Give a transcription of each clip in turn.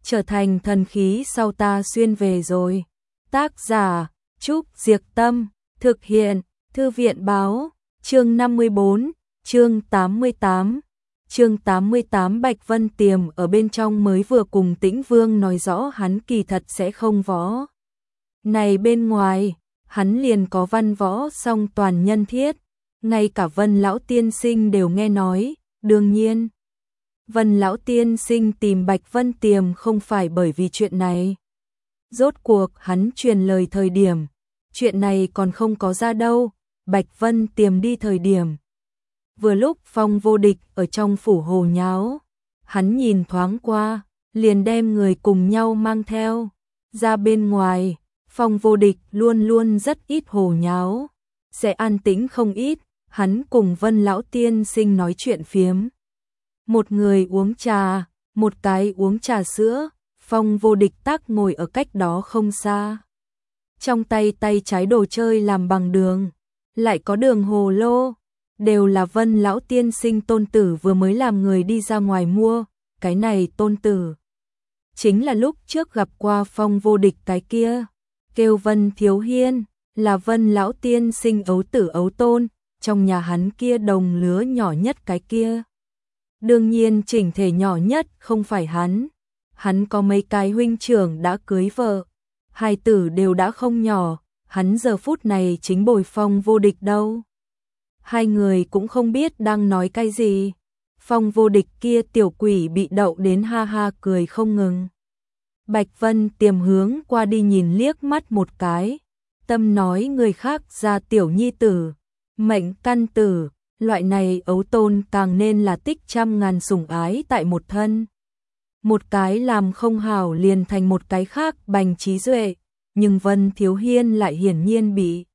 trở thành thần khí sau ta xuyên về rồi. Tác giả Trúc Diệc Tâm, thực hiện Thư viện Báo, chương 54, chương 88. Chương 88 Bạch Vân Tiềm ở bên trong mới vừa cùng Tĩnh Vương nói rõ hắn kỳ thật sẽ không võ. Này bên ngoài, hắn liền có văn võ song toàn nhân thiết, ngay cả Vân Lão Tiên Sinh đều nghe nói, đương nhiên. Vân Lão Tiên Sinh tìm Bạch Vân Tiềm không phải bởi vì chuyện này. Rốt cuộc hắn truyền lời thời điểm, chuyện này còn không có ra đâu, Bạch Vân Tiềm đi thời điểm. Vừa lúc Phong Vô Địch ở trong phủ hồ nháo, hắn nhìn thoáng qua, liền đem người cùng nhau mang theo. Ra bên ngoài, Phong Vô Địch luôn luôn rất ít hồ nháo, sẽ an tĩnh không ít, hắn cùng Vân Lão Tiên Sinh nói chuyện phiếm. Một người uống trà, một cái uống trà sữa, Phong Vô Địch tắc ngồi ở cách đó không xa. Trong tay trái đồ chơi làm bằng đường, lại có đường hồ lô, đều là Vân Lão Tiên Sinh tôn tử vừa mới làm người đi ra ngoài mua, cái này tôn tử. Chính là lúc trước gặp qua Phong Vô Địch cái kia, kêu Vân Thiếu Hiên, là Vân Lão Tiên Sinh ấu tử ấu tôn, trong nhà hắn kia đồng lứa nhỏ nhất cái kia. Đương nhiên chỉnh thể nhỏ nhất không phải hắn có mấy cái huynh trưởng đã cưới vợ, hai tử đều đã không nhỏ, hắn giờ phút này chính bồi Phong Vô Địch đâu. Hai người cũng không biết đang nói cái gì. Phong Vô Địch kia tiểu quỷ bị đậu đến ha ha cười không ngừng. Bạch Vân Tiềm hướng qua đi nhìn liếc mắt một cái, tâm nói người khác ra tiểu nhi tử, mệnh căn tử, loại này ấu tôn càng nên là tích trăm ngàn sủng ái tại một thân. Một cái làm không hảo liền thành một cái khác bành trí duệ, nhưng Vân Thiếu Hiên lại hiển nhiên bị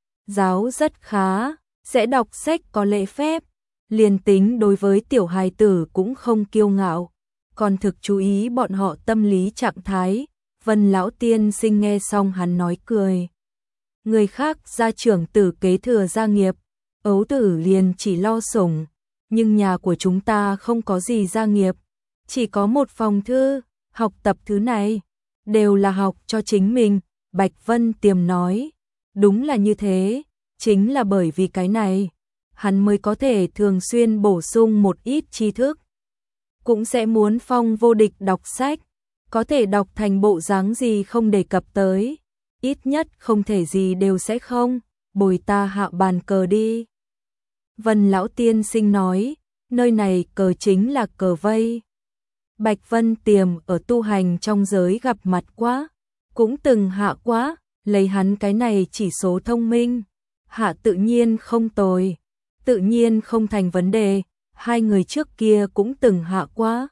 giáo rất khá, sẽ đọc sách có lễ phép, liền tính đối với tiểu hài tử cũng không kiêu ngạo, còn thực chú ý bọn họ tâm lý trạng thái. Vân Lão Tiên Sinh nghe xong hắn nói cười. Người khác gia trưởng tử kế thừa gia nghiệp, ấu tử liền chỉ lo sủng, nhưng nhà của chúng ta không có gì gia nghiệp, chỉ có một phòng thư, học tập thứ này, đều là học cho chính mình. Bạch Vân Tiềm nói, đúng là như thế, chính là bởi vì cái này, hắn mới có thể thường xuyên bổ sung một ít tri thức. Cũng sẽ muốn Phong Vô Địch đọc sách, có thể đọc thành bộ dáng gì không đề cập tới, ít nhất không thể gì đều sẽ không, bồi ta hạ bàn cờ đi. Vân Lão Tiên Sinh nói, nơi này cờ chính là cờ vây. Bạch Vân Tiềm ở tu hành trong giới gặp mặt quá, cũng từng hạ quá, lấy hắn cái này chỉ số thông minh, hạ tự nhiên không tồi, tự nhiên không thành vấn đề, hai người trước kia cũng từng hạ quá.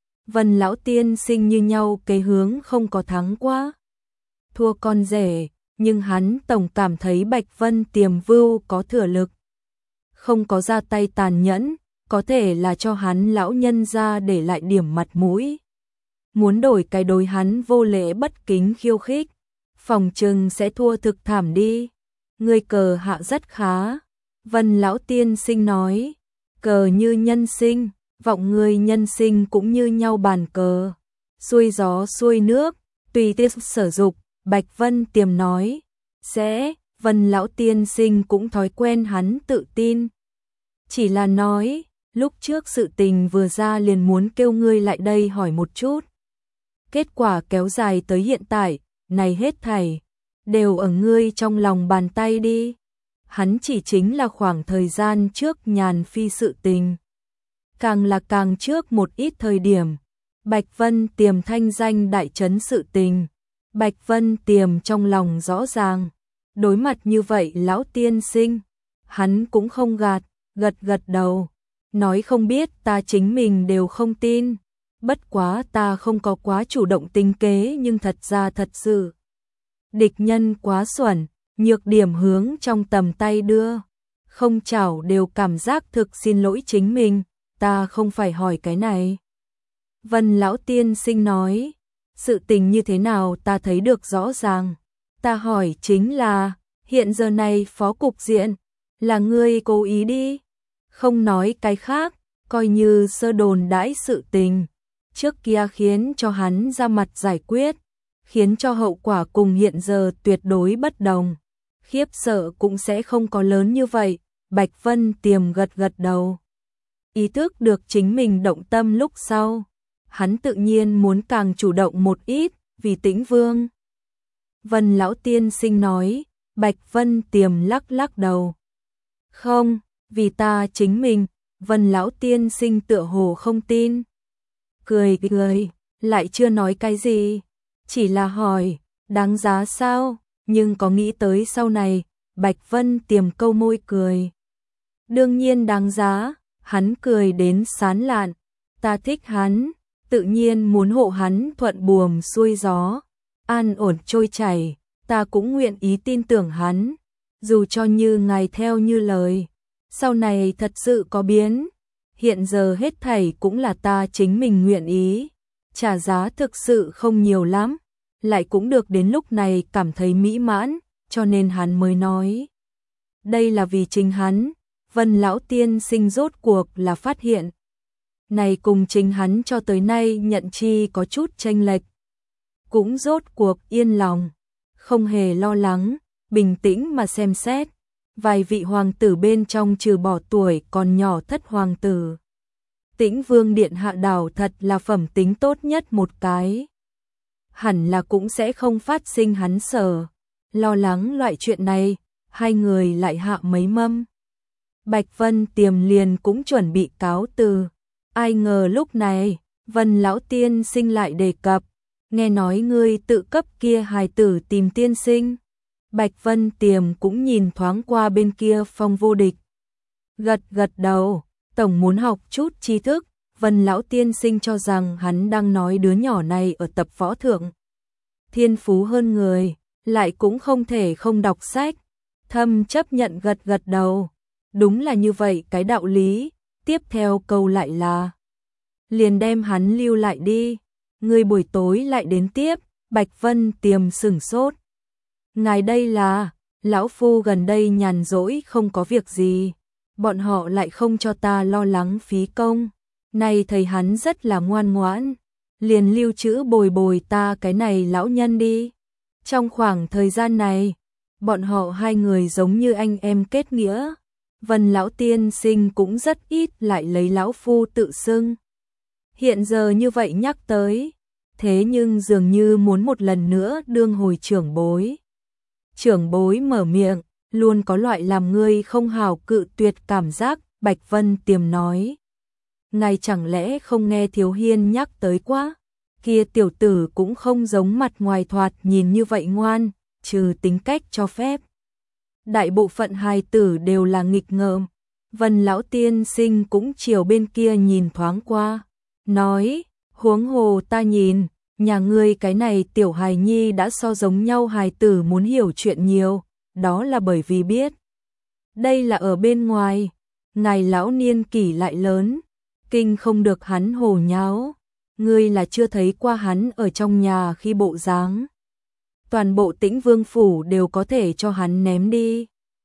Vân Lão Tiên Sinh như nhau cái hướng không có thắng quá, thua con rể, nhưng hắn tổng cảm thấy Bạch Vân Tiềm vưu có thừa lực, không có ra tay tàn nhẫn, có thể là cho hắn lão nhân ra để lại điểm mặt mũi. Muốn đổi cái đối hắn vô lễ bất kính khiêu khích, phòng trừng sẽ thua thực thảm đi. Người cờ hạ rất khá, Vân Lão Tiên Sinh nói, cờ như nhân sinh, vọng người nhân sinh cũng như nhau bàn cờ, xuôi gió xuôi nước, tùy tiết sở dục. Bạch Vân Tiềm nói, sẽ, Vân Lão Tiên Sinh cũng thói quen hắn tự tin. Chỉ là nói, lúc trước sự tình vừa ra liền muốn kêu ngươi lại đây hỏi một chút. Kết quả kéo dài tới hiện tại, này hết thảy đều ở ngươi trong lòng bàn tay đi. Hắn chỉ chính là khoảng thời gian trước nhàn phi sự tình. Càng là càng trước một ít thời điểm, Bạch Vân Tiềm thanh danh đại chấn sự tình. Bạch Vân Tiềm trong lòng rõ ràng, đối mặt như vậy Lão Tiên Sinh, hắn cũng không gật đầu, nói không biết ta chính mình đều không tin, bất quá ta không có quá chủ động tính kế nhưng thật ra thật sự. Địch nhân quá xuẩn, nhược điểm hướng trong tầm tay đưa, không chảo đều cảm giác thực xin lỗi chính mình, ta không phải hỏi cái này. Vân Lão Tiên Sinh nói, sự tình như thế nào ta thấy được rõ ràng, ta hỏi chính là, hiện giờ này phó cục diện, là ngươi cố ý đi, không nói cái khác, coi như sơ đồn đãi sự tình, trước kia khiến cho hắn ra mặt giải quyết, khiến cho hậu quả cùng hiện giờ tuyệt đối bất đồng. Khiếp sợ cũng sẽ không có lớn như vậy, Bạch Vân Tiềm gật gật đầu. Ý thức được chính mình động tâm lúc sau, hắn tự nhiên muốn càng chủ động một ít, vì Tĩnh Vương. Vân lão tiên sinh nói, Bạch Vân Tiềm lắc lắc đầu. Không, vì ta chính mình, Vân lão tiên sinh tựa hồ không tin. Cười cười, lại chưa nói cái gì, chỉ là hỏi, đáng giá sao, nhưng có nghĩ tới sau này, Bạch Vân Tiềm câu môi cười. Đương nhiên đáng giá, hắn cười đến sán lạn, ta thích hắn, tự nhiên muốn hộ hắn thuận buồm xuôi gió, an ổn trôi chảy, ta cũng nguyện ý tin tưởng hắn, dù cho như ngài theo như lời, sau này thật sự có biến, hiện giờ hết thảy cũng là ta chính mình nguyện ý, trả giá thực sự không nhiều lắm, lại cũng được đến lúc này cảm thấy mỹ mãn, cho nên hắn mới nói. Đây là vì chính hắn, Vân lão tiên sinh rốt cuộc là phát hiện. Này cùng chính hắn cho tới nay nhận chi có chút chênh lệch. Cũng rốt cuộc yên lòng, không hề lo lắng, bình tĩnh mà xem xét. Vài vị hoàng tử bên trong trừ bỏ tuổi còn nhỏ thất hoàng tử. Tĩnh Vương điện hạ đảo thật là phẩm tính tốt nhất một cái. Hẳn là cũng sẽ không phát sinh hắn sở. Lo lắng loại chuyện này, hai người lại hạ mấy mâm. Bạch Vân Tiềm liền cũng chuẩn bị cáo từ. Ai ngờ lúc này, Vân lão tiên sinh lại đề cập, nghe nói ngươi tự cấp kia hài tử tìm tiên sinh. Bạch Vân Tiềm cũng nhìn thoáng qua bên kia Phong Vô Địch. Gật gật đầu, tổng muốn học chút tri thức, Vân lão tiên sinh cho rằng hắn đang nói đứa nhỏ này ở tập võ thượng. Thiên phú hơn người, lại cũng không thể không đọc sách. Thâm chấp nhận gật gật đầu. Đúng là như vậy cái đạo lý, tiếp theo câu lại là liền đem hắn lưu lại đi, người buổi tối lại đến tiếp. Bạch Vân Tiềm sửng sốt. Ngài đây là, lão phu gần đây nhàn rỗi không có việc gì, bọn họ lại không cho ta lo lắng phí công, này thấy hắn rất là ngoan ngoãn, liền lưu trữ bồi bồi ta cái này lão nhân đi. Trong khoảng thời gian này, bọn họ hai người giống như anh em kết nghĩa. Vân lão tiên sinh cũng rất ít lại lấy lão phu tự xưng. Hiện giờ như vậy nhắc tới, thế nhưng dường như muốn một lần nữa đương hồi trưởng bối. Trưởng bối mở miệng, luôn có loại làm ngươi không hào cự tuyệt cảm giác, Bạch Vân Tiềm nói. Ngài chẳng lẽ không nghe Thiếu Hiên nhắc tới quá? Kia tiểu tử cũng không giống mặt ngoài thoạt nhìn như vậy ngoan, trừ tính cách cho phép. Đại bộ phận hài tử đều là nghịch ngợm. Vân lão tiên sinh cũng chiều bên kia nhìn thoáng qua, nói, huống hồ ta nhìn, nhà ngươi cái này tiểu hài nhi đã so giống nhau hài tử muốn hiểu chuyện nhiều, đó là bởi vì biết. Đây là ở bên ngoài, ngài lão niên kỷ lại lớn, kinh không được hắn hồ nháo, ngươi là chưa thấy qua hắn ở trong nhà khi bộ dáng. Toàn bộ Tĩnh Vương phủ đều có thể cho hắn ném đi.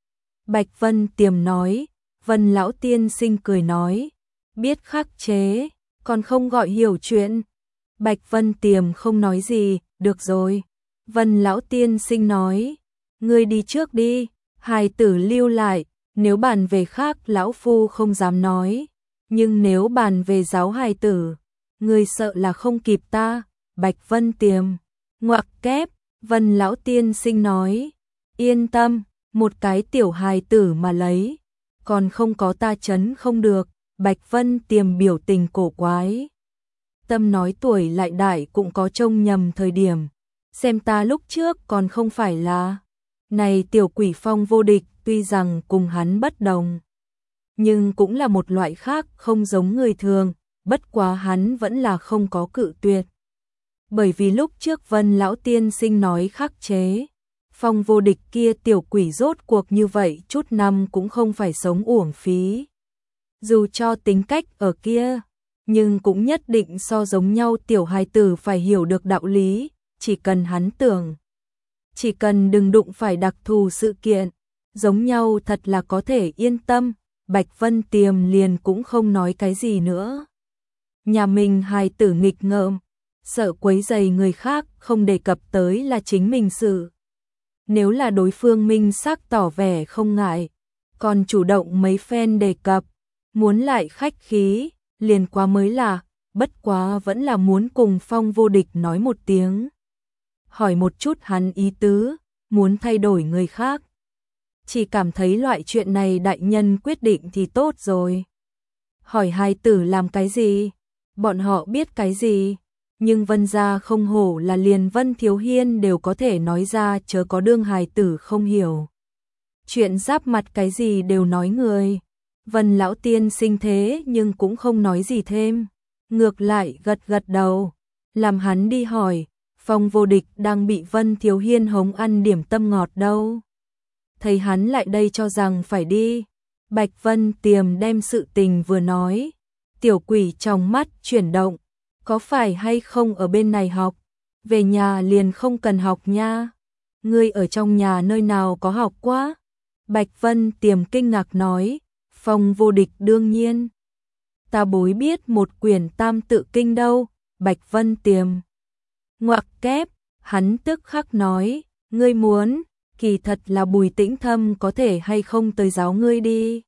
Bạch Vân Tiềm nói, Vân lão tiên sinh cười nói, biết khắc chế, còn không gọi hiểu chuyện. Bạch Vân Tiềm không nói gì, được rồi. Vân lão tiên sinh nói, ngươi đi trước đi, hài tử lưu lại, nếu bàn về khác lão phu không dám nói, nhưng nếu bàn về giáo hài tử, ngươi sợ là không kịp ta. Bạch Vân Tiềm, ngoặc kép, Vân lão tiên sinh nói, yên tâm, một cái tiểu hài tử mà lấy, còn không có ta chấn không được. Bạch Vân Tiềm biểu tình cổ quái. Tâm nói tuổi lại đại cũng có trông nhầm thời điểm, xem ta lúc trước còn không phải là. Này tiểu quỷ Phong Vô Địch tuy rằng cùng hắn bất đồng, nhưng cũng là một loại khác không giống người thường, bất quá hắn vẫn là không có cự tuyệt. Bởi vì lúc trước Vân lão tiên sinh nói khắc chế, Phong Vô Địch kia tiểu quỷ rốt cuộc như vậy chút năm cũng không phải sống uổng phí. Dù cho tính cách ở kia, nhưng cũng nhất định so giống nhau tiểu hài tử phải hiểu được đạo lý, chỉ cần hắn tưởng. Chỉ cần đừng đụng phải đặc thù sự kiện, giống nhau thật là có thể yên tâm. Bạch Vân Tiềm liền cũng không nói cái gì nữa. Nhà mình hài tử nghịch ngợm, sợ quấy rầy người khác, không đề cập tới là chính mình sự. Nếu là đối phương minh xác tỏ vẻ không ngại, còn chủ động mấy phen đề cập, muốn lại khách khí, liền quá mới là, bất quá vẫn là muốn cùng Phong Vô Địch nói một tiếng. Hỏi một chút hắn ý tứ, muốn thay đổi người khác. Chỉ cảm thấy loại chuyện này đại nhân quyết định thì tốt rồi. Hỏi hài tử làm cái gì? Bọn họ biết cái gì? Nhưng Vân gia không hổ là liền Vân Thiếu Hiên đều có thể nói ra, chớ có đương hài tử không hiểu. Chuyện giáp mặt cái gì đều nói người. Vân lão tiên sinh thế nhưng cũng không nói gì thêm. Ngược lại gật gật đầu. Làm hắn đi hỏi, Phong Vô Địch đang bị Vân Thiếu Hiên hống ăn điểm tâm ngọt đâu. Thấy hắn lại đây cho rằng phải đi. Bạch Vân Tiềm đem sự tình vừa nói. Tiểu quỷ trong mắt chuyển động. Có phải hay không ở bên này học? Về nhà liền không cần học nha. Ngươi ở trong nhà nơi nào có học quá? Bạch Vân Tiềm kinh ngạc nói. Phong Vô Địch đương nhiên. Ta bối biết một quyển tam tự kinh đâu. Bạch Vân Tiềm ngoặc kép, hắn tức khắc nói. Ngươi muốn, kỳ thật là Bùi Tĩnh Thâm có thể hay không tới giáo ngươi đi.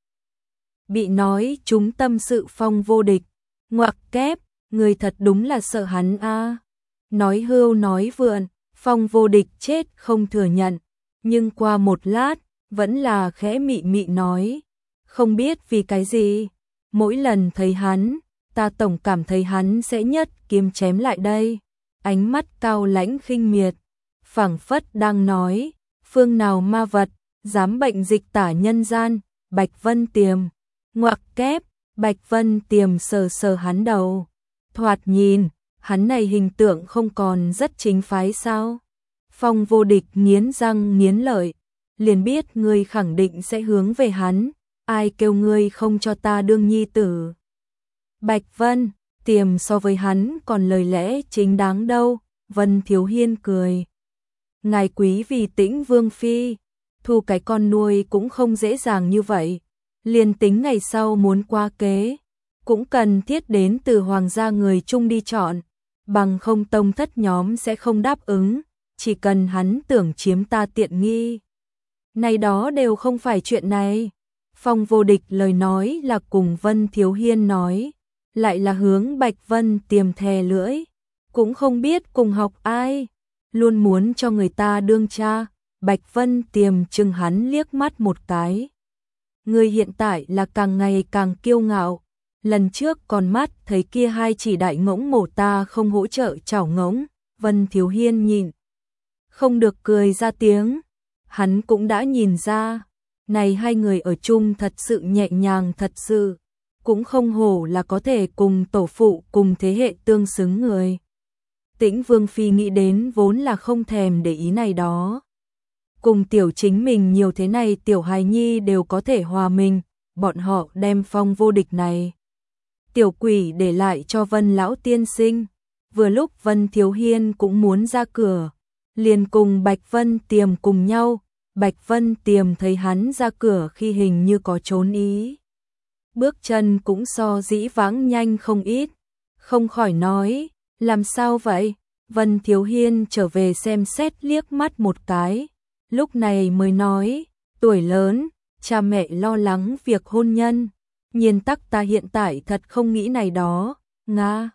Bị nói chúng tâm sự Phong Vô Địch. Ngoặc kép, người thật đúng là sợ hắn a. Nói hưu nói vượn, Phong Vô Địch chết không thừa nhận. Nhưng qua một lát, vẫn là khẽ mị mị nói. Không biết vì cái gì, mỗi lần thấy hắn, ta tổng cảm thấy hắn sẽ nhất kiếm chém lại đây. Ánh mắt cao lãnh khinh miệt, phảng phất đang nói, phương nào ma vật, dám bệnh dịch tả nhân gian. Bạch Vân Tiềm ngoặc kép, Bạch Vân Tiềm sờ sờ hắn đầu. Thoạt nhìn, hắn này hình tượng không còn rất chính phái sao. Phong Vô Địch nghiến răng nghiến lợi, liền biết ngươi khẳng định sẽ hướng về hắn. Ai kêu ngươi không cho ta đương nhi tử. Bạch Vân Tiềm so với hắn còn lời lẽ chính đáng đâu. Vân Thiếu Hiên cười. Ngài quý vì Tĩnh Vương phi, thu cái con nuôi cũng không dễ dàng như vậy. Liền tính ngày sau muốn qua kế, cũng cần thiết đến từ hoàng gia người chung đi chọn, bằng không tông thất nhóm sẽ không đáp ứng, chỉ cần hắn tưởng chiếm ta tiện nghi. Này đó đều không phải chuyện này. Phong Vô Địch lời nói là cùng Vân Thiếu Hiên nói, lại là hướng Bạch Vân Tiềm thè lưỡi, cũng không biết cùng học ai, luôn muốn cho người ta đương cha. Bạch Vân Tiềm chừng hắn liếc mắt một cái. Người hiện tại là càng ngày càng kiêu ngạo, lần trước còn mắt thấy kia hai chỉ đại ngỗng mổ ta không hỗ trợ chảo ngỗng. Vân Thiếu Hiên nhìn, không được cười ra tiếng, hắn cũng đã nhìn ra. Này hai người ở chung thật sự nhẹ nhàng thật sự, cũng không hổ là có thể cùng tổ phụ cùng thế hệ tương xứng người. Tĩnh Vương phi nghĩ đến vốn là không thèm để ý này đó. Cùng tiểu chính mình nhiều thế này tiểu hài nhi đều có thể hòa mình, bọn họ đem Phong Vô Địch này. Tiểu quỷ để lại cho Vân lão tiên sinh, vừa lúc Vân Thiếu Hiên cũng muốn ra cửa, liền cùng Bạch Vân Tiềm cùng nhau. Bạch Vân Tiềm thấy hắn ra cửa khi hình như có trốn ý. Bước chân cũng so dĩ vãng nhanh không ít, không khỏi nói, làm sao vậy? Vân Thiếu Hiên trở về xem xét liếc mắt một cái, lúc này mới nói, tuổi lớn, cha mẹ lo lắng việc hôn nhân, nhiên tắc ta hiện tại thật không nghĩ này đó. Nga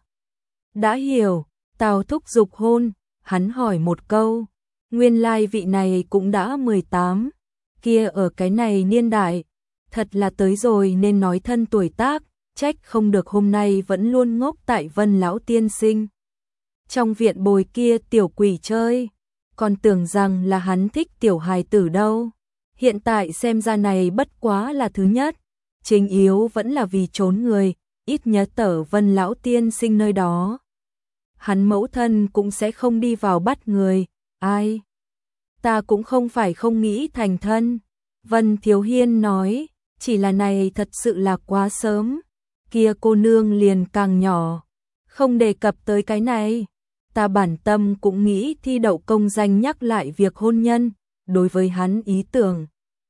đã hiểu. Tào thúc giục hôn, hắn hỏi một câu. Nguyên lai vị này cũng đã 18, kia ở cái này niên đại, thật là tới rồi nên nói thân tuổi tác, trách không được hôm nay vẫn luôn ngốc tại Vân lão tiên sinh. Trong viện bồi kia tiểu quỷ chơi, còn tưởng rằng là hắn thích tiểu hài tử đâu. Hiện tại xem ra này bất quá là thứ nhất, chính yếu vẫn là vì trốn người, ít nhất ở Vân lão tiên sinh nơi đó. Hắn mẫu thân cũng sẽ không đi vào bắt người, ai? Ta cũng không phải không nghĩ thành thân. Vân Thiếu Hiên nói, chỉ là này thật sự là quá sớm. Kia cô nương liền càng nhỏ, không đề cập tới cái này. Ta bản tâm cũng nghĩ thi đậu công danh nhắc lại việc hôn nhân, đối với hắn ý tưởng.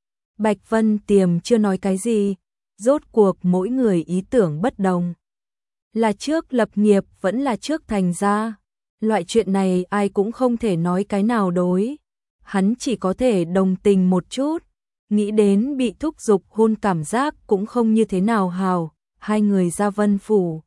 Bạch Vân Tiềm chưa nói cái gì, rốt cuộc mỗi người ý tưởng bất đồng. Là trước lập nghiệp vẫn là trước thành gia. Loại chuyện này ai cũng không thể nói cái nào đối. Hắn chỉ có thể đồng tình một chút. Nghĩ đến bị thúc giục hôn cảm giác cũng không như thế nào hào. Hai người ra Vân Phủ.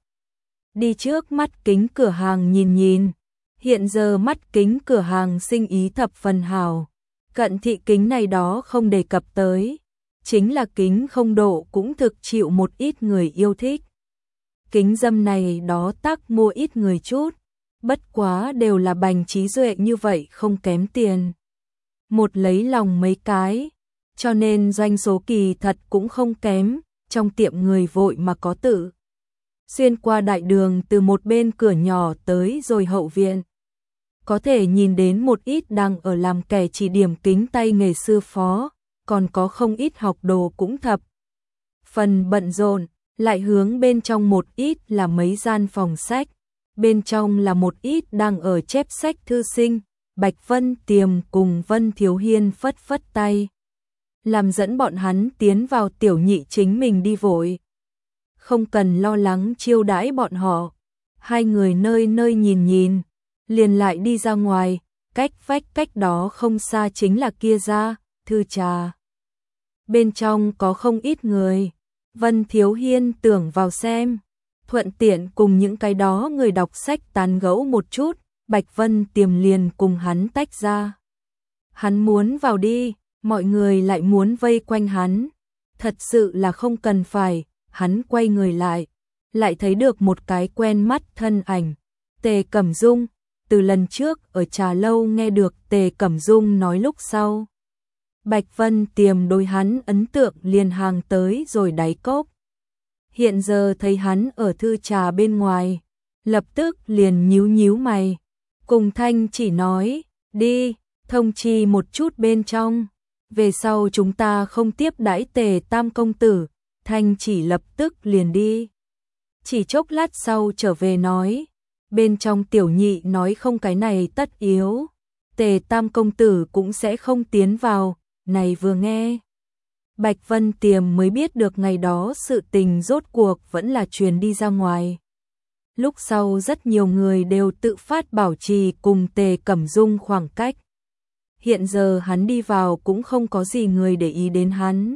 Đi trước mắt kính cửa hàng nhìn nhìn. Hiện giờ mắt kính cửa hàng sinh ý thập phần hào. Cận thị kính này đó không đề cập tới. Chính là kính không độ cũng thực chịu một ít người yêu thích. Kính dâm này đó tác mua ít người chút. Bất quá đều là bành trí duệ như vậy không kém tiền. Một lấy lòng mấy cái. Cho nên doanh số kỳ thật cũng không kém. Trong tiệm người vội mà có tự. Xuyên qua đại đường từ một bên cửa nhỏ tới rồi hậu viện. Có thể nhìn đến một ít đang ở làm kẻ chỉ điểm kính tay nghề sư phó, còn có không ít học đồ cũng thập. Phần bận rộn, lại hướng bên trong một ít là mấy gian phòng sách, bên trong là một ít đang ở chép sách thư sinh, Bạch Vân Tiềm cùng Vân Thiếu Hiên phất phất tay. Làm dẫn bọn hắn tiến vào tiểu nhị chính mình đi vội. Không cần lo lắng chiêu đãi bọn họ, hai người nơi nơi nhìn nhìn. Liền lại đi ra ngoài, cách vách cách đó không xa chính là kia ra, thư trà. Bên trong có không ít người, Vân Thiếu Hiên tưởng vào xem, thuận tiện cùng những cái đó người đọc sách tán gẫu một chút, Bạch Vân Tiềm liền cùng hắn tách ra. Hắn muốn vào đi, mọi người lại muốn vây quanh hắn, thật sự là không cần phải, hắn quay người lại thấy được một cái quen mắt thân ảnh, Tề Cẩm Dung. Từ lần trước ở trà lâu nghe được Tề Cẩm Dung nói lúc sau. Bạch Vân Tiềm đối hắn ấn tượng liền hàng tới rồi đáy cốc. Hiện giờ thấy hắn ở thư trà bên ngoài, lập tức liền nhíu nhíu mày. Cùng Thanh chỉ nói, đi, thông chi một chút bên trong. Về sau chúng ta không tiếp đãi Tề Tam công tử, Thanh chỉ lập tức liền đi. Chỉ chốc lát sau trở về nói. Bên trong tiểu nhị nói không cái này tất yếu, Tề Tam công tử cũng sẽ không tiến vào, này vừa nghe. Bạch Vân Tiềm mới biết được ngày đó sự tình rốt cuộc vẫn là truyền đi ra ngoài. Lúc sau rất nhiều người đều tự phát bảo trì cùng Tề Cẩm Dung khoảng cách. Hiện giờ hắn đi vào cũng không có gì người để ý đến hắn.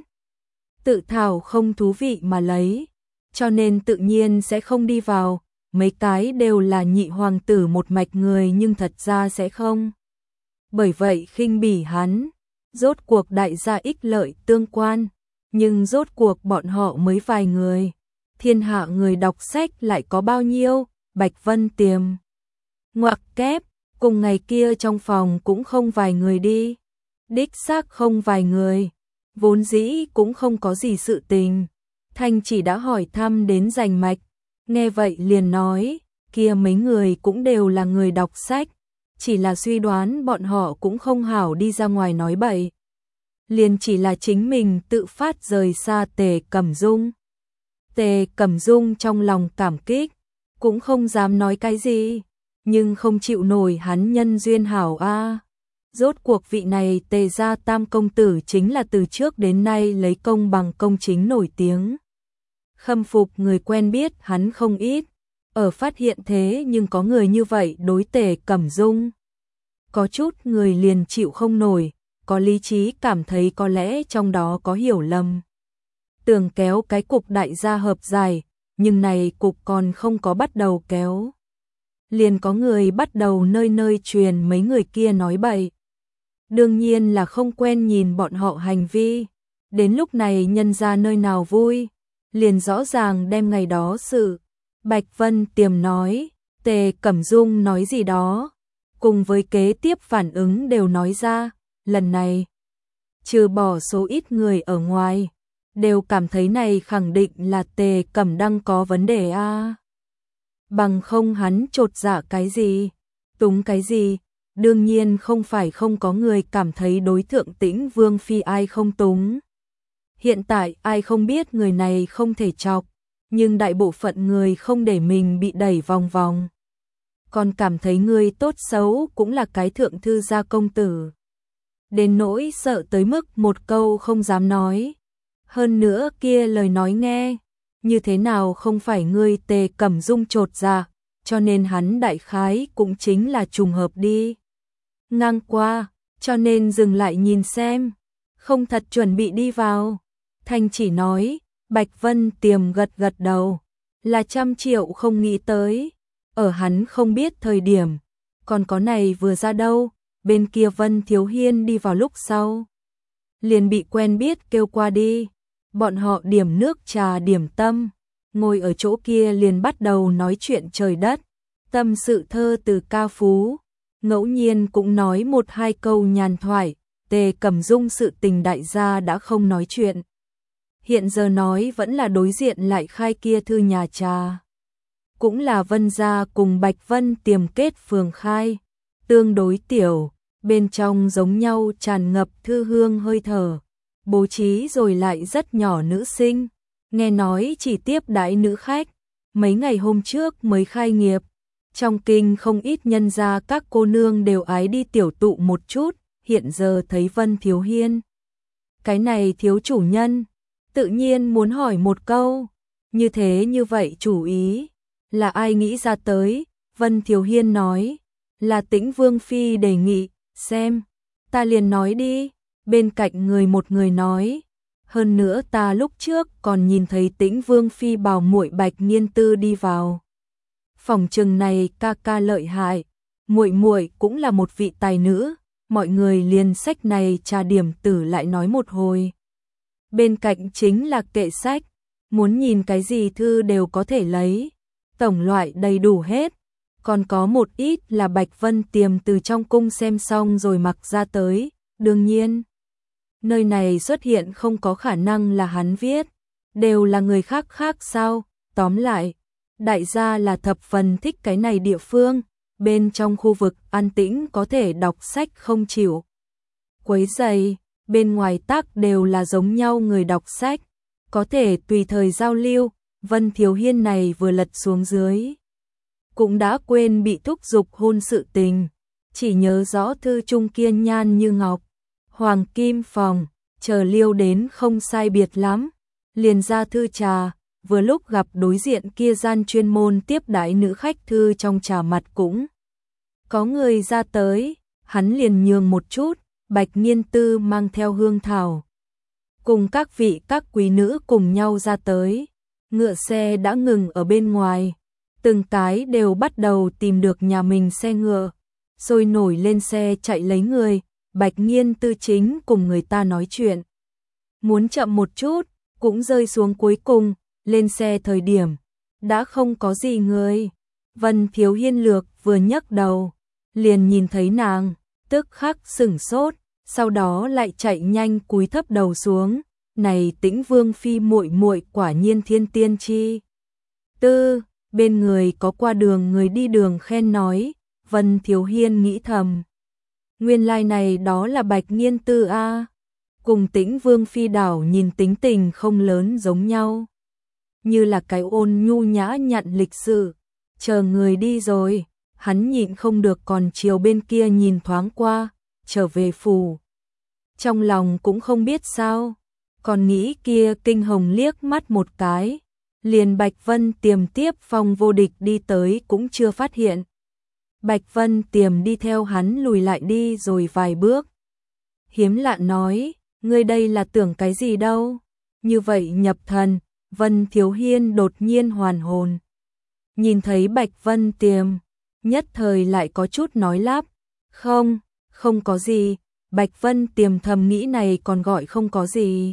Tự thảo không thú vị mà lấy, cho nên tự nhiên sẽ không đi vào. Mấy cái đều là nhị hoàng tử một mạch người nhưng thật ra sẽ không. Bởi vậy khinh bỉ hắn, rốt cuộc đại gia ích lợi tương quan, nhưng rốt cuộc bọn họ mới vài người. Thiên hạ người đọc sách lại có bao nhiêu, Bạch Vân Tiềm. Ngoặc kép, cùng ngày kia trong phòng cũng không vài người đi. Đích xác không vài người, vốn dĩ cũng không có gì sự tình. Thanh chỉ đã hỏi thăm đến rành mạch. Nghe vậy liền nói, kia mấy người cũng đều là người đọc sách, chỉ là suy đoán bọn họ cũng không hảo đi ra ngoài nói bậy. Liền chỉ là chính mình tự phát rời xa Tề Cẩm Dung. Tề Cẩm Dung trong lòng cảm kích, cũng không dám nói cái gì, nhưng không chịu nổi hắn nhân duyên hảo a. Rốt cuộc vị này Tề gia Tam công tử chính là từ trước đến nay lấy công bằng công chính nổi tiếng. Khâm phục người quen biết hắn không ít, ở phát hiện thế nhưng có người như vậy đối Tề Cẩm Dung. Có chút người liền chịu không nổi, có lý trí cảm thấy có lẽ trong đó có hiểu lầm. Tưởng kéo cái cục đại gia hợp giải, nhưng này cục còn không có bắt đầu kéo. Liền có người bắt đầu nơi nơi truyền mấy người kia nói bậy. Đương nhiên là không quen nhìn bọn họ hành vi, đến lúc này nhân ra nơi nào vui. Liền rõ ràng đem ngày đó sự. Bạch Vân Tiềm nói, Tề Cẩm Dung nói gì đó, cùng với kế tiếp phản ứng đều nói ra, lần này, trừ bỏ số ít người ở ngoài, đều cảm thấy này khẳng định là Tề Cẩm Đăng có vấn đề a. Bằng không hắn chột dạ cái gì, túng cái gì, đương nhiên không phải không có người cảm thấy đối thượng Tĩnh Vương phi ai không túng. Hiện tại ai không biết người này không thể chọc, nhưng đại bộ phận người không để mình bị đẩy vòng vòng. Còn cảm thấy người tốt xấu cũng là cái thượng thư gia công tử. Đến nỗi sợ tới mức một câu không dám nói. Hơn nữa kia lời nói nghe, như thế nào không phải ngươi? Tề Cẩm Dung chột dạ, cho nên hắn đại khái cũng chính là trùng hợp đi ngang qua, cho nên dừng lại nhìn xem, không thật chuẩn bị đi vào. Thanh chỉ nói, Bạch Vân Tiềm gật gật đầu, là 100 triệu không nghĩ tới, ở hắn không biết thời điểm, còn có này vừa ra đâu, bên kia Vân Thiếu Hiên đi vào lúc sau. Liền bị quen biết kêu qua đi, bọn họ điểm nước trà điểm tâm, ngồi ở chỗ kia liền bắt đầu nói chuyện trời đất, tâm sự thơ từ ca phú, ngẫu nhiên cũng nói một hai câu nhàn thoại. Tề Cẩm Dung sự tình đại gia đã không nói chuyện. Hiện giờ nói vẫn là đối diện lại khai kia thư nhà trà. Cũng là Vân gia cùng Bạch Vân Tiềm kết phường khai, tương đối tiểu, bên trong giống nhau tràn ngập thư hương hơi thở, bố trí rồi lại rất nhỏ nữ sinh, nghe nói chỉ tiếp đãi nữ khách, mấy ngày hôm trước mới khai nghiệp. Trong kinh không ít nhân gia các cô nương đều ái đi tiểu tụ một chút, hiện giờ thấy Vân Thiếu Hiên. Cái này thiếu chủ nhân, tự nhiên muốn hỏi một câu, như thế như vậy chủ ý, là ai nghĩ ra tới? Vân Thiếu Hiên nói, là Tĩnh Vương Phi đề nghị, xem, ta liền nói đi, bên cạnh một người nói, hơn nữa ta lúc trước còn nhìn thấy Tĩnh Vương Phi bảo muội Bạch Nghiên Tư đi vào. Phòng trừng này ca ca lợi hại, muội muội cũng là một vị tài nữ, mọi người liền sách này trà điểm tử lại nói một hồi. Bên cạnh chính là kệ sách, muốn nhìn cái gì thư đều có thể lấy, tổng loại đầy đủ hết, còn có một ít là Bạch Vân Tiềm từ trong cung xem xong rồi mặc ra tới, đương nhiên. Nơi này xuất hiện không có khả năng là hắn viết, đều là người khác khác sao, tóm lại. Đại gia là thập phần thích cái này địa phương, bên trong khu vực an tĩnh có thể đọc sách không chịu quấy rầy, bên ngoài tác đều là giống nhau người đọc sách, có thể tùy thời giao lưu. Vân Thiếu Hiên này vừa lật xuống dưới, cũng đã quên bị thúc giục hôn sự tình, chỉ nhớ rõ thư trung kiên nhan như ngọc, hoàng kim phòng, chờ liêu đến không sai biệt lắm, liền ra thư trà. Vừa lúc gặp đối diện kia gian chuyên môn tiếp đãi nữ khách thư trong trà mặt cũng có người ra tới, hắn liền nhường một chút, Bạch Nghiên Tư mang theo hương thảo, cùng các vị các quý nữ cùng nhau ra tới, ngựa xe đã ngừng ở bên ngoài, từng cái đều bắt đầu tìm được nhà mình xe ngựa, rồi nổi lên xe chạy lấy người. Bạch Nghiên Tư chính cùng người ta nói chuyện, muốn chậm một chút, cũng rơi xuống cuối cùng. Lên xe thời điểm, đã không có gì người. Vân Thiếu Hiên lược vừa nhấc đầu, liền nhìn thấy nàng, tức khắc sửng sốt, sau đó lại chạy nhanh cúi thấp đầu xuống. Này Tĩnh Vương Phi muội muội quả nhiên thiên tiên chi tư, bên người có qua đường người đi đường khen nói. Vân Thiếu Hiên nghĩ thầm, nguyên lai này đó là Bạch Nghiên Tư a, cùng Tĩnh Vương Phi đảo nhìn tính tình không lớn giống nhau. Như là cái ôn nhu nhã nhặn lịch sự, chờ người đi rồi, hắn nhịn không được còn chiều bên kia nhìn thoáng qua, trở về phủ. Trong lòng cũng không biết sao, còn nghĩ kia Kinh Hồng liếc mắt một cái, liền Bạch Vân Tiềm tiếp Phong Vô Địch đi tới cũng chưa phát hiện. Bạch Vân Tiềm đi theo hắn lùi lại đi rồi vài bước. Hiếm lạ nói, ngươi đây là tưởng cái gì đâu, như vậy nhập thần. Vân Thiếu Hiên đột nhiên hoàn hồn. Nhìn thấy Bạch Vân Tiềm, nhất thời lại có chút nói lắp. Không có gì. Bạch Vân Tiềm thầm nghĩ này còn gọi không có gì.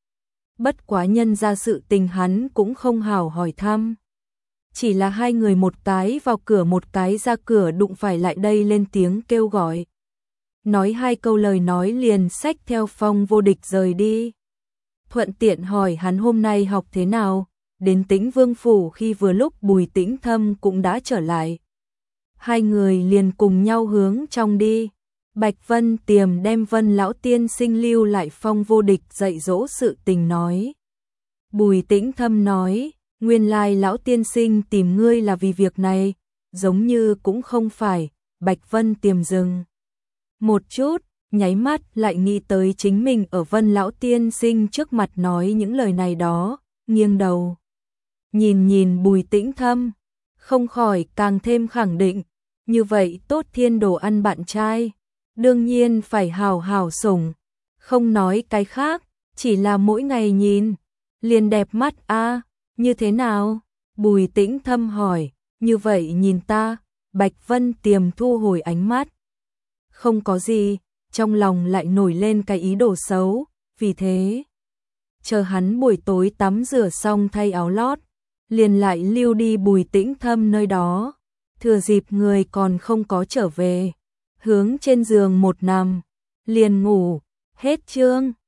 Bất quá nhân ra sự tình hắn cũng không hảo hỏi thăm. Chỉ là hai người một cái vào cửa một cái ra cửa đụng phải lại đây lên tiếng kêu gọi. Nói hai câu lời nói liền xách theo Phong Vô Địch rời đi. Thuận tiện hỏi hắn hôm nay học thế nào, đến Tĩnh Vương phủ khi vừa lúc Bùi Tĩnh Thâm cũng đã trở lại. Hai người liền cùng nhau hướng trong đi. Bạch Vân Tiềm đem Vân lão tiên sinh lưu lại Phong Vô Địch dạy dỗ sự tình nói. Bùi Tĩnh Thâm nói, nguyên lai lão tiên sinh tìm ngươi là vì việc này, giống như cũng không phải. Bạch Vân Tiềm dừng một chút, nháy mắt lại nghĩ tới chính mình ở Vân lão tiên sinh trước mặt nói những lời này đó, nghiêng đầu nhìn nhìn Bùi Tĩnh Thâm, không khỏi càng thêm khẳng định, như vậy Tốt Thiên Đồ ăn bạn trai, đương nhiên phải hào hào sủng, không nói cái khác, chỉ là mỗi ngày nhìn, liền đẹp mắt a, như thế nào? Bùi Tĩnh Thâm hỏi, như vậy nhìn ta, Bạch Vân Tiềm thu hồi ánh mắt. Không có gì, trong lòng lại nổi lên cái ý đồ xấu, vì thế, chờ hắn buổi tối tắm rửa xong thay áo lót, liền lại lưu đi Bùi Tĩnh Thâm nơi đó, thừa dịp người còn không có trở về, hướng trên giường một nằm, liền ngủ, hết chương.